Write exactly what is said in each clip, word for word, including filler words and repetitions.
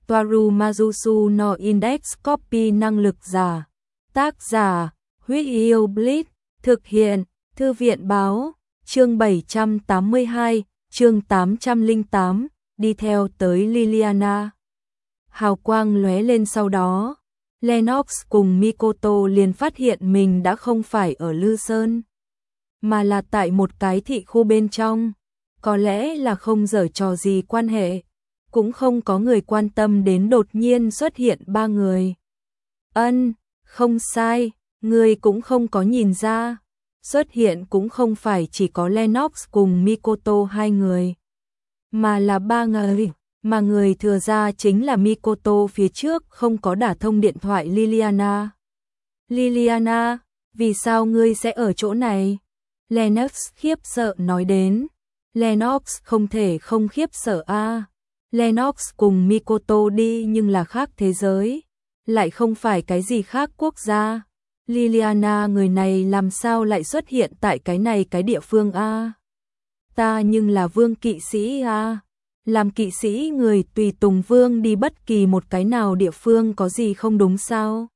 Toaru Majusu no Index Copy năng lực giả. Tác giả, Huyết Yêu Blitz, thực hiện, Thư viện báo, chương bảy trăm tám mươi hai, chương tám trăm lẻ tám, đi theo tới Liliana. Hào quang lóe lên sau đó, Lennox cùng Mikoto liền phát hiện mình đã không phải ở Lư Sơn, mà là tại một cái thị khu bên trong. Có lẽ là không giở trò gì quan hệ, cũng không có người quan tâm đến đột nhiên xuất hiện ba người. Ân, không sai, người cũng không có nhìn ra, xuất hiện cũng không phải chỉ có Lennox cùng Mikoto hai người, mà là ba người, mà người thừa ra chính là Mikoto phía trước không có đả thông điện thoại Liliana. Liliana, vì sao ngươi sẽ ở chỗ này? Lennox khiếp sợ nói đến. Lennox không thể không khiếp sợ a. À. Lennox cùng Mikoto đi nhưng là khác thế giới, lại không phải cái gì khác quốc gia. Liliana người này làm sao lại xuất hiện tại cái này cái địa phương a? À? Ta nhưng là vương kỵ sĩ a. À? Làm kỵ sĩ người tùy tùng vương đi bất kỳ một cái nào địa phương có gì không đúng sao?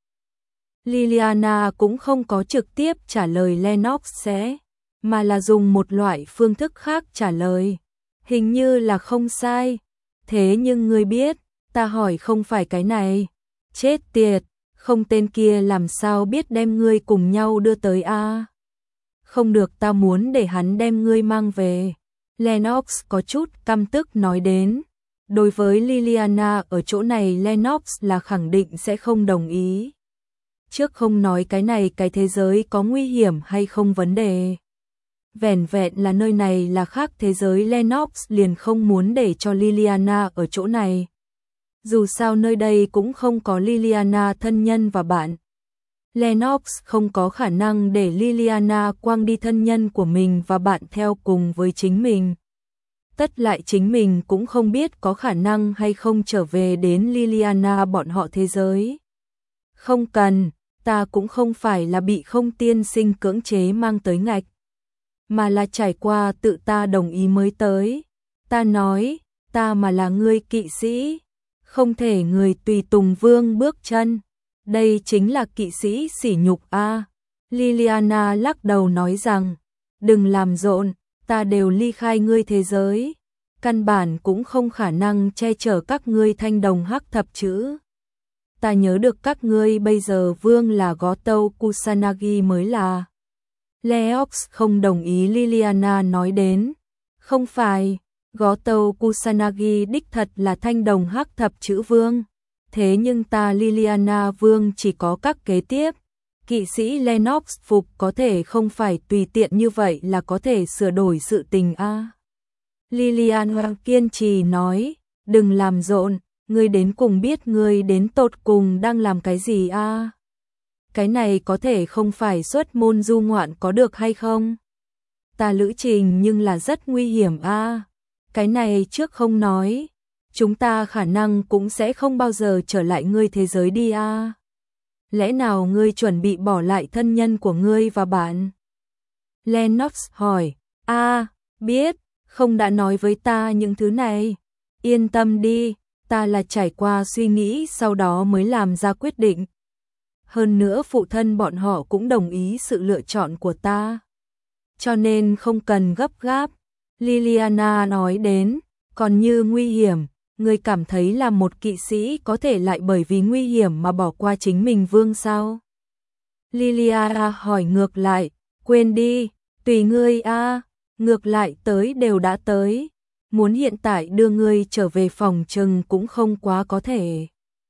Liliana cũng không có trực tiếp trả lời Lennox sẽ, mà là dùng một loại phương thức khác trả lời. Hình như là không sai. Thế nhưng ngươi biết, ta hỏi không phải cái này. Chết tiệt, không tên kia làm sao biết đem ngươi cùng nhau đưa tới a? À? Không được, ta muốn để hắn đem ngươi mang về. Lennox có chút căm tức nói đến. Đối với Liliana ở chỗ này Lennox là khẳng định sẽ không đồng ý. Trước không nói cái này cái thế giới có nguy hiểm hay không vấn đề. Vẻn vẹn là nơi này là khác thế giới Lennox liền không muốn để cho Liliana ở chỗ này. Dù sao nơi đây cũng không có Liliana thân nhân và bạn. Lennox không có khả năng để Liliana quăng đi thân nhân của mình và bạn theo cùng với chính mình. Tất lại chính mình cũng không biết có khả năng hay không trở về đến Liliana bọn họ thế giới. Không cần, ta cũng không phải là bị không tiên sinh cưỡng chế mang tới ngạch, mà là trải qua tự ta đồng ý mới tới. Ta nói, ta mà là người kỵ sĩ, không thể người tùy tùng vương bước chân. Đây chính là kỵ sĩ sỉ nhục a. À. Liliana lắc đầu nói rằng, đừng làm rộn, ta đều ly khai ngươi thế giới, căn bản cũng không khả năng che chở các ngươi thanh đồng hắc thập chữ. Ta nhớ được các ngươi bây giờ vương là Goto Kusanagi mới là. Lennox không đồng ý Liliana nói đến. Không phải, Goto Kusanagi đích thật là thanh đồng hắc thập chữ vương. Thế nhưng ta Liliana vương chỉ có các kế tiếp. Kỵ sĩ Lennox phục có thể không phải tùy tiện như vậy là có thể sửa đổi sự tình a. À. Liliana kiên trì nói, đừng làm rộn, ngươi đến cùng biết ngươi đến tột cùng đang làm cái gì a. À. Cái này có thể không phải xuất môn du ngoạn có được hay không? Ta lữ trình nhưng là rất nguy hiểm a. À. Cái này trước không nói, chúng ta khả năng cũng sẽ không bao giờ trở lại ngươi thế giới đi a. À. Lẽ nào ngươi chuẩn bị bỏ lại thân nhân của ngươi và bạn? Lennox hỏi, a, à, biết, không đã nói với ta những thứ này. Yên tâm đi, ta là trải qua suy nghĩ sau đó mới làm ra quyết định. Hơn nữa phụ thân bọn họ cũng đồng ý sự lựa chọn của ta. Cho nên không cần gấp gáp. Liliana nói đến, còn như nguy hiểm, ngươi cảm thấy là một kỵ sĩ có thể lại bởi vì nguy hiểm mà bỏ qua chính mình vương sao? Liliana hỏi ngược lại, quên đi, tùy ngươi a, à, ngược lại tới đều đã tới. Muốn hiện tại đưa ngươi trở về phòng trừng cũng không quá có thể.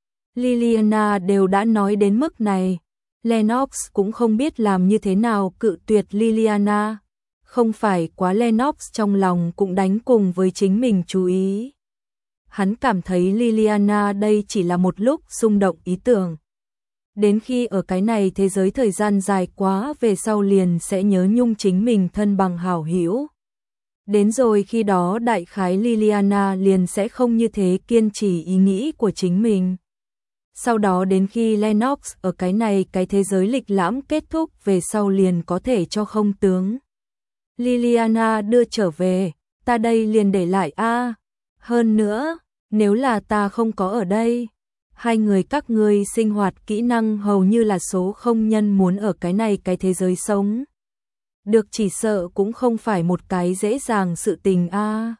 Liliana đều đã nói đến mức này, Lennox cũng không biết làm như thế nào cự tuyệt Liliana. Không phải quá Lennox trong lòng cũng đánh cùng với chính mình chú ý. Hắn cảm thấy Liliana đây chỉ là một lúc xung động ý tưởng. Đến khi ở cái này thế giới thời gian dài quá về sau liền sẽ nhớ nhung chính mình thân bằng hảo hữu. Đến rồi khi đó đại khái Liliana liền sẽ không như thế kiên trì ý nghĩ của chính mình. Sau đó đến khi Lennox ở cái này cái thế giới lịch lãm kết thúc về sau liền có thể cho không tướng Liliana đưa trở về, ta đây liền để lại a. À. Hơn nữa, Nếu là ta không có ở đây, hai người các ngươi sinh hoạt kỹ năng hầu như là số không nhân muốn ở cái này cái thế giới sống. Được chỉ sợ cũng không phải một cái dễ dàng sự tình a. À.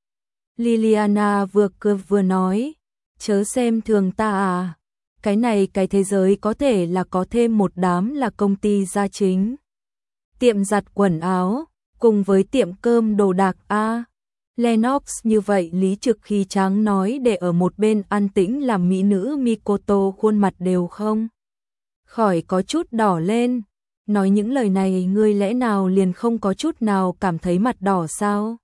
Liliana vừa cười vừa nói, chớ xem thường ta à, cái này cái thế giới có thể là có thêm một đám là công ty gia chính. Tiệm giặt quần áo, cùng với tiệm cơm đồ đạc a. À. Lennox như vậy lý trực khí tráng nói để ở một bên an tĩnh làm mỹ nữ Mikoto khuôn mặt đều không khỏi có chút đỏ lên. Nói những lời này ngươi lẽ nào liền không có chút nào cảm thấy mặt đỏ sao?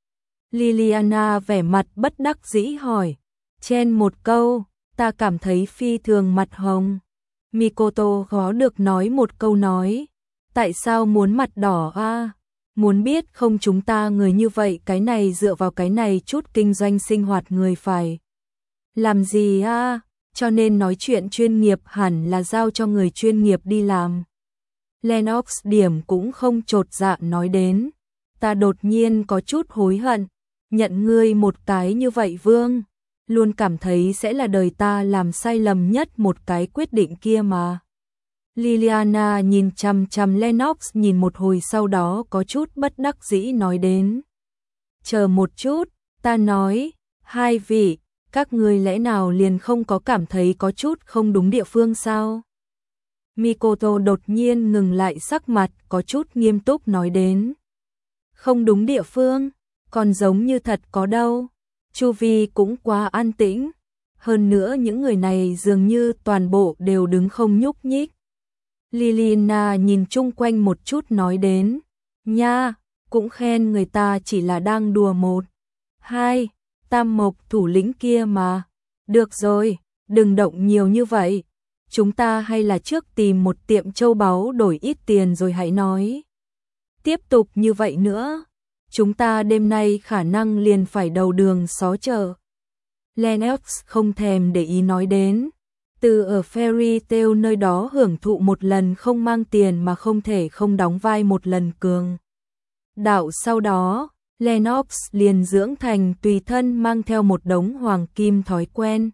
Liliana vẻ mặt bất đắc dĩ hỏi. Chen một câu, ta cảm thấy phi thường mặt hồng. Mikoto khó được nói một câu nói. Tại sao muốn mặt đỏ a? À? Muốn biết không, chúng ta người như vậy cái này dựa vào cái này chút kinh doanh sinh hoạt người phải làm gì a? À? Cho nên nói chuyện chuyên nghiệp hẳn là giao cho người chuyên nghiệp đi làm. Lennox điểm cũng không chột dạ nói đến. Ta đột nhiên có chút hối hận. Nhận ngươi một cái như vậy Vương. Luôn cảm thấy sẽ là đời ta làm sai lầm nhất một cái quyết định kia mà. Liliana nhìn chằm chằm Lennox nhìn một hồi sau đó có chút bất đắc dĩ nói đến. Chờ một chút, ta nói, hai vị, các ngươi lẽ nào liền không có cảm thấy có chút không đúng địa phương sao? Mikoto đột nhiên ngừng lại sắc mặt có chút nghiêm túc nói đến. Không đúng địa phương, còn giống như thật có đâu. Chu vi cũng quá an tĩnh. Hơn nữa những người này dường như toàn bộ đều đứng không nhúc nhích. Liliana nhìn chung quanh một chút nói đến. Nha, cũng khen người ta chỉ là đang đùa một. Hai, tam mộc thủ lĩnh kia mà. Được rồi, đừng động nhiều như vậy. Chúng ta hay là trước tìm một tiệm châu báu đổi ít tiền rồi hãy nói. Tiếp tục như vậy nữa, chúng ta đêm nay khả năng liền phải đầu đường xó chợ. Lennox không thèm để ý nói đến. Từ ở Fairy Tail nơi đó hưởng thụ một lần không mang tiền mà không thể không đóng vai một lần cường đạo, sau đó Lennox liền dưỡng thành tùy thân mang theo một đống hoàng kim thói quen.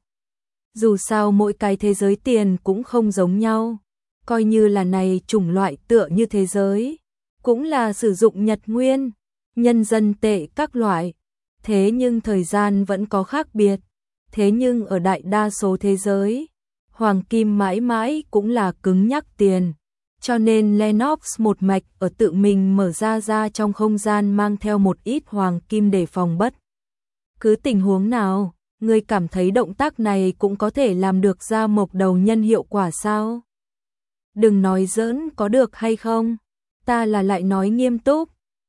Dù sao mỗi cái thế giới tiền cũng không giống nhau, coi như là này chủng loại tựa như thế giới, cũng là sử dụng nhật nguyên, nhân dân tệ các loại, thế nhưng thời gian vẫn có khác biệt, thế nhưng ở đại đa số thế giới, hoàng kim mãi mãi cũng là cứng nhắc tiền, cho nên Lennox một mạch ở tự mình mở ra ra trong không gian mang theo một ít hoàng kim để phòng bất cứ tình huống nào. Ngươi cảm thấy động tác này cũng có thể làm được ra mộc đầu nhân hiệu quả sao? Đừng nói giỡn có được hay không? Ta là lại nói nghiêm túc.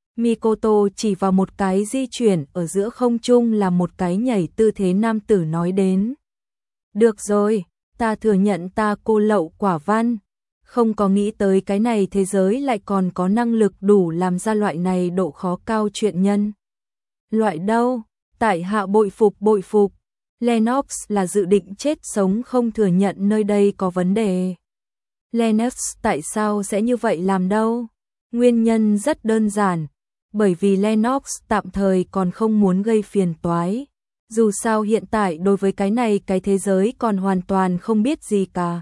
Mikoto chỉ vào một cái di chuyển ở giữa không trung là một cái nhảy tư thế nam tử nói đến. Được rồi, ta thừa nhận ta cô lậu quả văn. Không có nghĩ tới cái này thế giới lại còn có năng lực đủ làm ra loại này độ khó cao chuyện nhân. Loại đâu? Tại hạ bội phục bội phục. Lennox là dự định chết sống không thừa nhận nơi đây có vấn đề. Lennox tại sao sẽ như vậy làm đâu? Nguyên nhân rất đơn giản, bởi vì Lennox tạm thời còn không muốn gây phiền toái. Dù sao hiện tại đối với cái này cái thế giới còn hoàn toàn không biết gì cả.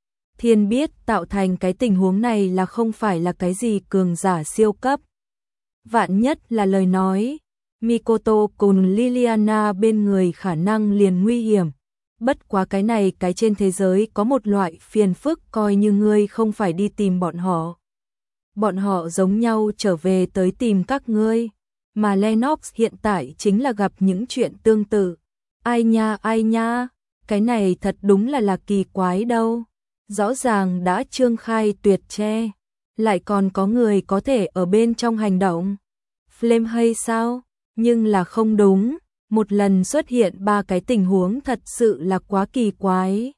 Thiên biết tạo thành cái tình huống này là không phải là cái gì cường giả siêu cấp. Vạn nhất là lời nói, Mikoto cùng Liliana bên người khả năng liền nguy hiểm. Bất quá cái này cái trên thế giới có một loại phiền phức coi như ngươi không phải đi tìm bọn họ. Bọn họ giống nhau trở về tới tìm các ngươi. Mà Lennox hiện tại chính là gặp những chuyện tương tự. Ai nha ai nha, cái này thật đúng là là kỳ quái đâu. Rõ ràng đã trương khai tuyệt che, lại còn có người có thể ở bên trong hành động. Flame hay sao? Nhưng là không đúng, một lần xuất hiện ba cái tình huống thật sự là quá kỳ quái.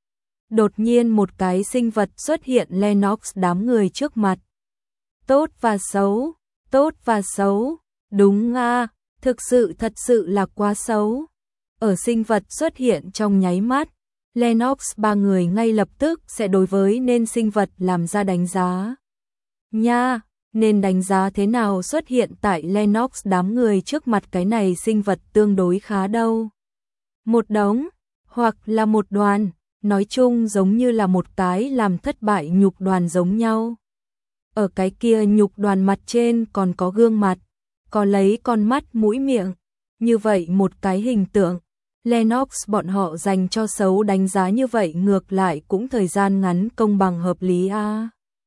Đột nhiên một cái sinh vật xuất hiện Lennox đám người trước mặt. Tốt và xấu, tốt và xấu, đúng à, thực sự thật sự là quá xấu. Ở sinh vật xuất hiện trong nháy mắt, Lennox ba người ngay lập tức sẽ đối với nên sinh vật làm ra đánh giá. Nha! Nên đánh giá thế nào xuất hiện tại Lennox đám người trước mặt cái này sinh vật tương đối khá đâu. một đống, hoặc là một đoàn, nói chung giống như là một cái làm thất bại nhục đoàn giống nhau. Ở cái kia nhục đoàn mặt trên còn có gương mặt, có lấy con mắt mũi miệng, như vậy một cái hình tượng. Lennox bọn họ dành cho xấu đánh giá như vậy ngược lại cũng thời gian ngắn công bằng hợp lý a. À.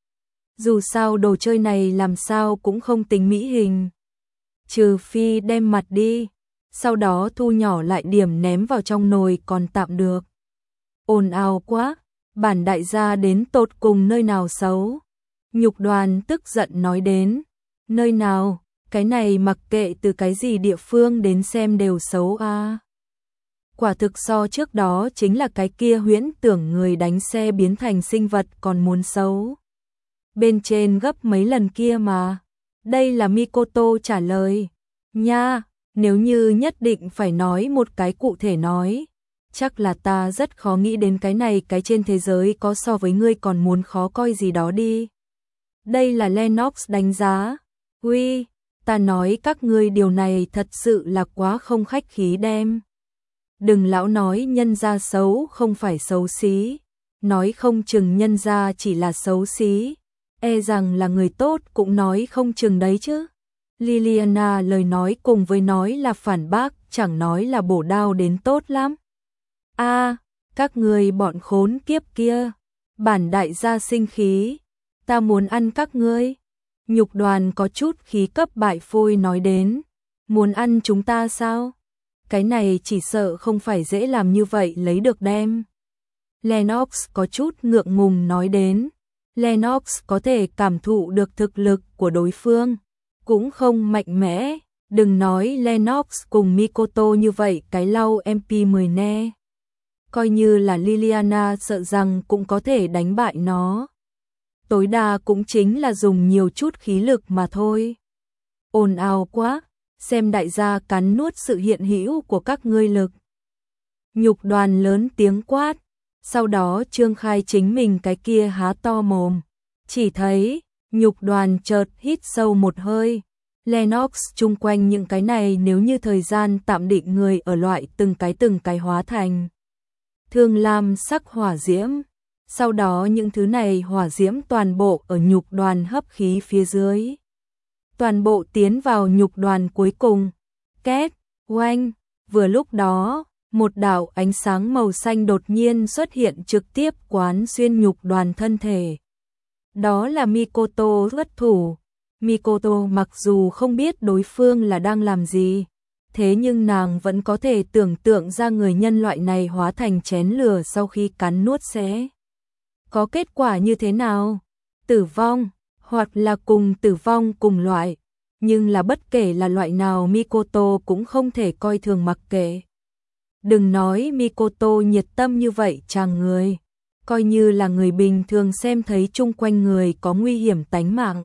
Dù sao đồ chơi này làm sao cũng không tính mỹ hình. Trừ phi đem mặt đi, sau đó thu nhỏ lại điểm ném vào trong nồi còn tạm được. Ồn ào quá, bản đại gia đến tột cùng nơi nào xấu. Nhục đoàn tức giận nói đến, nơi nào, cái này mặc kệ từ cái gì địa phương đến xem đều xấu a. À. Quả thực so trước đó chính là cái kia huyễn tưởng người đánh xe biến thành sinh vật còn muốn xấu. Bên trên gấp mấy lần kia mà. Đây là Mikoto trả lời. Nha, nếu như nhất định phải nói một cái cụ thể nói, chắc là ta rất khó nghĩ đến cái này cái trên thế giới có so với ngươi còn muốn khó coi gì đó đi. Đây là Lennox đánh giá. Uy, ta nói các ngươi điều này thật sự là quá không khách khí đem. Đừng lão nói nhân gia xấu không phải xấu xí, nói không chừng nhân gia chỉ là xấu xí, e rằng là người tốt cũng nói không chừng đấy chứ. Liliana lời nói cùng với nói là phản bác, chẳng nói là bổ đao đến tốt lắm. A, à, các người bọn khốn kiếp kia, bản đại gia sinh khí, ta muốn ăn các ngươi. Nhục đoàn có chút khí cấp bại phôi nói đến, muốn ăn chúng ta sao? Cái này chỉ sợ không phải dễ làm như vậy lấy được đem. Lennox có chút ngượng ngùng nói đến. Lennox có thể cảm thụ được thực lực của đối phương, cũng không mạnh mẽ. Đừng nói Lennox cùng Mikoto như vậy cái lau em pê mười ne. Coi như là Liliana sợ rằng cũng có thể đánh bại nó. Tối đa cũng chính là dùng nhiều chút khí lực mà thôi. Ồn ào quá. Xem đại gia cắn nuốt sự hiện hữu của các ngươi lực. Nhục đoàn lớn tiếng quát, sau đó trương khai chính mình cái kia há to mồm. Chỉ thấy, nhục đoàn chợt hít sâu một hơi. Lennox chung quanh những cái này nếu như thời gian tạm định người ở loại từng cái từng cái hóa thành. Thương lam sắc hỏa diễm. Sau đó những thứ này hỏa diễm toàn bộ ở nhục đoàn hấp khí phía dưới. Toàn bộ tiến vào nhục đoàn cuối cùng. Két, oanh, vừa lúc đó, một đạo ánh sáng màu xanh đột nhiên xuất hiện trực tiếp quán xuyên nhục đoàn thân thể. Đó là Mikoto xuất thủ. Mikoto mặc dù không biết đối phương là đang làm gì, thế nhưng nàng vẫn có thể tưởng tượng ra người nhân loại này hóa thành chén lửa sau khi cắn nuốt sẽ có kết quả như thế nào. Tử vong. Hoặc là cùng tử vong cùng loại, nhưng là bất kể là loại nào Mikoto cũng không thể coi thường mặc kệ. Đừng nói Mikoto nhiệt tâm như vậy chàng người, coi như là người bình thường xem thấy chung quanh người có nguy hiểm tánh mạng,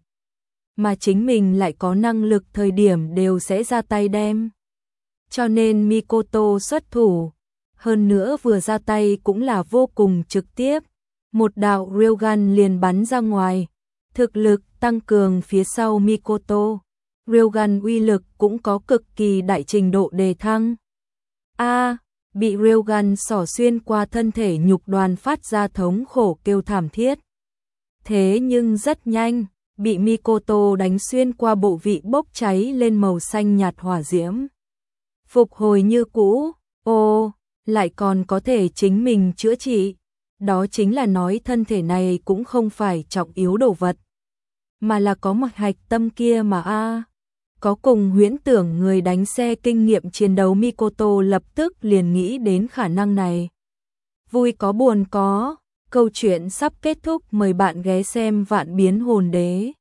mà chính mình lại có năng lực thời điểm đều sẽ ra tay đem. Cho nên Mikoto xuất thủ, hơn nữa vừa ra tay cũng là vô cùng trực tiếp, một đạo railgun liền bắn ra ngoài. Thực lực tăng cường phía sau Mikoto, railgun uy lực cũng có cực kỳ đại trình độ đề thăng. A, à, bị railgun xỏ xuyên qua thân thể nhục đoàn phát ra thống khổ kêu thảm thiết. Thế nhưng rất nhanh, bị Mikoto đánh xuyên qua bộ vị bốc cháy lên màu xanh nhạt hỏa diễm. Phục hồi như cũ, ô, lại còn có thể chính mình chữa trị. Đó chính là nói thân thể này cũng không phải trọng yếu đồ vật, mà là có một hạch tâm kia mà a. À. Có cùng huyễn tưởng người đánh xe kinh nghiệm chiến đấu Mikoto lập tức liền nghĩ đến khả năng này. Vui có buồn có, câu chuyện sắp kết thúc, mời bạn ghé xem Vạn Biến Hồn Đế.